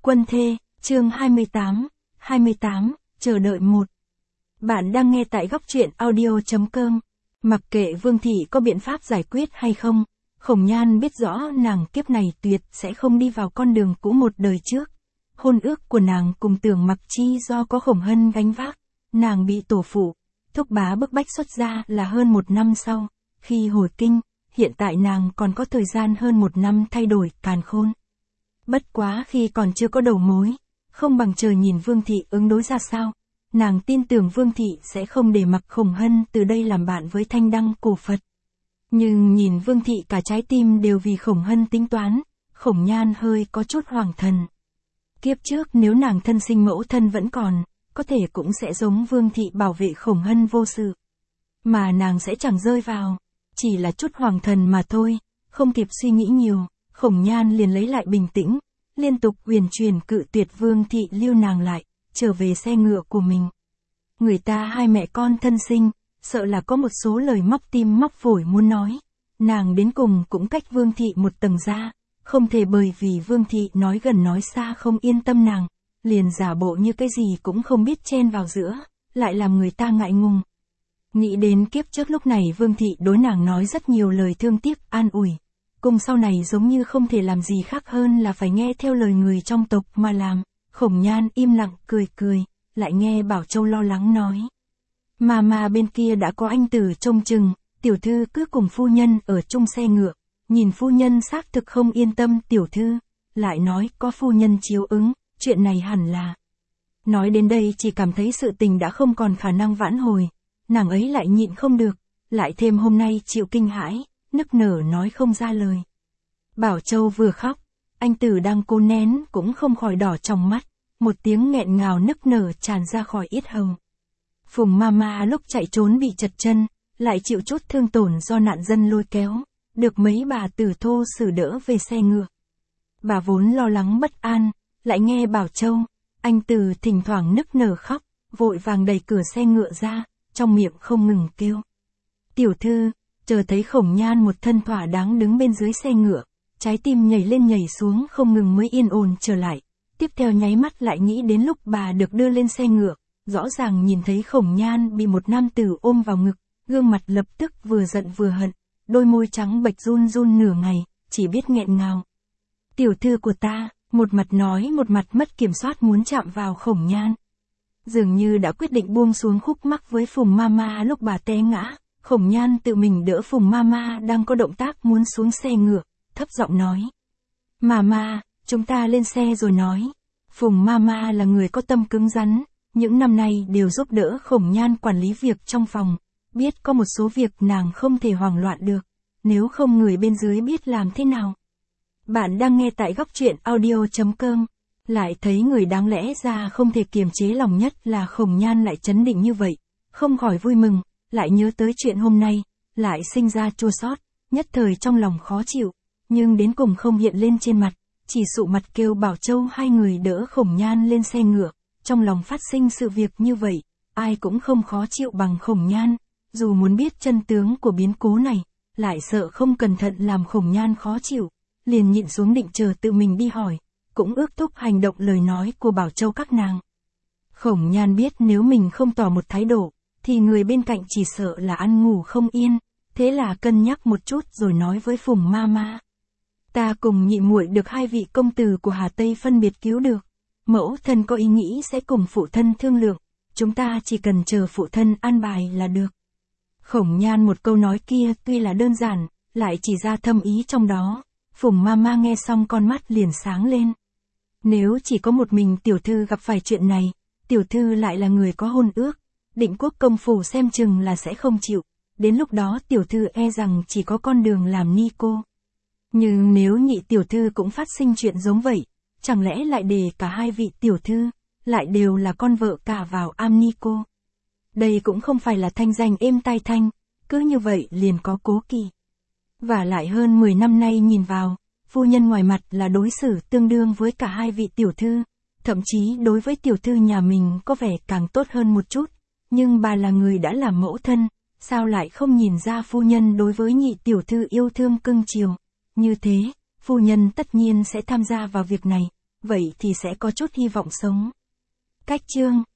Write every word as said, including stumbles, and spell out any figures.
Quân thê, chương hai mươi tám, hai mươi tám, chờ đợi một. Bạn đang nghe tại góc truyện audio chấm com. Mặc kệ Vương Thị có biện pháp giải quyết hay không, Khổng Nhan biết rõ nàng kiếp này tuyệt sẽ không đi vào con đường cũ một đời trước. Hôn ước của nàng cùng Tưởng Mặc Chi do có Khổng Hân gánh vác, nàng bị tổ phụ, thúc bá bức bách xuất gia là hơn một năm sau, khi hồi kinh, hiện tại nàng còn có thời gian hơn một năm thay đổi càn khôn. Bất quá khi còn chưa có đầu mối, không bằng chờ nhìn Vương Thị ứng đối ra sao, nàng tin tưởng Vương Thị sẽ không để mặc Khổng Hân từ đây làm bạn với Thanh Đăng cổ Phật. Nhưng nhìn Vương Thị cả trái tim đều vì Khổng Hân tính toán, Khổng Nhan hơi có chút hoàng thần. Kiếp trước nếu nàng thân sinh mẫu thân vẫn còn, có thể cũng sẽ giống Vương Thị bảo vệ Khổng Hân vô sự. Mà nàng sẽ chẳng rơi vào, chỉ là chút hoàng thần mà thôi, không kịp suy nghĩ nhiều, Khổng Nhan liền lấy lại bình tĩnh, liên tục huyền truyền cự tuyệt Vương Thị lưu nàng lại, trở về xe ngựa của mình. Người ta hai mẹ con thân sinh, sợ là có một số lời móc tim móc phổi muốn nói. Nàng đến cùng cũng cách Vương Thị một tầng ra, không thể bởi vì Vương Thị nói gần nói xa không yên tâm nàng, liền giả bộ như cái gì cũng không biết chen vào giữa, lại làm người ta ngại ngùng. Nghĩ đến kiếp trước lúc này Vương Thị đối nàng nói rất nhiều lời thương tiếc an ủi, cùng sau này giống như không thể làm gì khác hơn là phải nghe theo lời người trong tộc mà làm. Khổng Nhan im lặng cười cười, lại nghe Bảo Châu lo lắng nói. Mà mà bên kia đã có anh Tử trông chừng, tiểu thư cứ cùng phu nhân ở chung xe ngựa, nhìn phu nhân xác thực không yên tâm tiểu thư, lại nói có phu nhân chiếu ứng, chuyện này hẳn là. Nói đến đây chỉ cảm thấy sự tình đã không còn khả năng vãn hồi, nàng ấy lại nhịn không được, lại thêm hôm nay chịu kinh hãi, nức nở nói không ra lời. Bảo Châu vừa khóc, anh Tử đang cố nén cũng không khỏi đỏ trong mắt, một tiếng nghẹn ngào nức nở tràn ra khỏi yết hầu. Phùng Mama lúc chạy trốn bị chật chân, lại chịu chút thương tổn do nạn dân lôi kéo, được mấy bà tử thô xử đỡ về xe ngựa. Bà vốn lo lắng bất an, lại nghe Bảo Châu, anh Tử thỉnh thoảng nức nở khóc, vội vàng đẩy cửa xe ngựa ra, trong miệng không ngừng kêu. Tiểu thư, chờ thấy Khổng Nhan một thân thỏa đáng đứng bên dưới xe ngựa, trái tim nhảy lên nhảy xuống không ngừng mới yên ổn trở lại. Tiếp theo nháy mắt lại nghĩ đến lúc bà được đưa lên xe ngựa, rõ ràng nhìn thấy Khổng Nhan bị một nam tử ôm vào ngực, gương mặt lập tức vừa giận vừa hận, đôi môi trắng bệch run run nửa ngày, chỉ biết nghẹn ngào. Tiểu thư của ta, một mặt nói một mặt mất kiểm soát muốn chạm vào Khổng Nhan. Dường như đã quyết định buông xuống khúc mắc với Phùng Mama lúc bà té ngã, Khổng Nhan tự mình đỡ Phùng Mama đang có động tác muốn xuống xe ngựa, thấp giọng nói. Mama, chúng ta lên xe rồi nói. Phùng Mama là người có tâm cứng rắn, những năm nay đều giúp đỡ Khổng Nhan quản lý việc trong phòng, biết có một số việc nàng không thể hoảng loạn được, nếu không người bên dưới biết làm thế nào. Bạn đang nghe tại góc truyện audio chấm com, lại thấy người đáng lẽ ra không thể kiềm chế lòng nhất là Khổng Nhan lại trấn định như vậy, không khỏi vui mừng, lại nhớ tới chuyện hôm nay, lại sinh ra chua xót, nhất thời trong lòng khó chịu, nhưng đến cùng không hiện lên trên mặt. Chỉ sụ mặt kêu Bảo Châu hai người đỡ Khổng Nhan lên xe ngựa, trong lòng phát sinh sự việc như vậy, ai cũng không khó chịu bằng Khổng Nhan, dù muốn biết chân tướng của biến cố này, lại sợ không cẩn thận làm Khổng Nhan khó chịu, liền nhịn xuống định chờ tự mình đi hỏi, cũng ước thúc hành động lời nói của Bảo Châu các nàng. Khổng Nhan biết nếu mình không tỏ một thái độ, thì người bên cạnh chỉ sợ là ăn ngủ không yên, thế là cân nhắc một chút rồi nói với Phùng Mama. Ta cùng nhị muội được hai vị công tử của Hà Tây phân biệt cứu được. Mẫu thân có ý nghĩ sẽ cùng phụ thân thương lượng, chúng ta chỉ cần chờ phụ thân an bài là được. Khổng Nhan một câu nói kia tuy là đơn giản, lại chỉ ra thâm ý trong đó. Phùng Mama nghe xong con mắt liền sáng lên. Nếu chỉ có một mình tiểu thư gặp phải chuyện này, tiểu thư lại là người có hôn ước, Định Quốc công phủ xem chừng là sẽ không chịu, đến lúc đó tiểu thư e rằng chỉ có con đường làm ni cô. Nhưng nếu nhị tiểu thư cũng phát sinh chuyện giống vậy, chẳng lẽ lại để cả hai vị tiểu thư, lại đều là con vợ cả vào am ni cô. Đây cũng không phải là thanh danh êm tai thanh, cứ như vậy liền có cố kỵ. Và lại hơn mười năm nay nhìn vào, phu nhân ngoài mặt là đối xử tương đương với cả hai vị tiểu thư, thậm chí đối với tiểu thư nhà mình có vẻ càng tốt hơn một chút, nhưng bà là người đã làm mẫu thân, sao lại không nhìn ra phu nhân đối với nhị tiểu thư yêu thương cưng chiều. Như thế, phu nhân tất nhiên sẽ tham gia vào việc này, vậy thì sẽ có chút hy vọng sống. Cách chương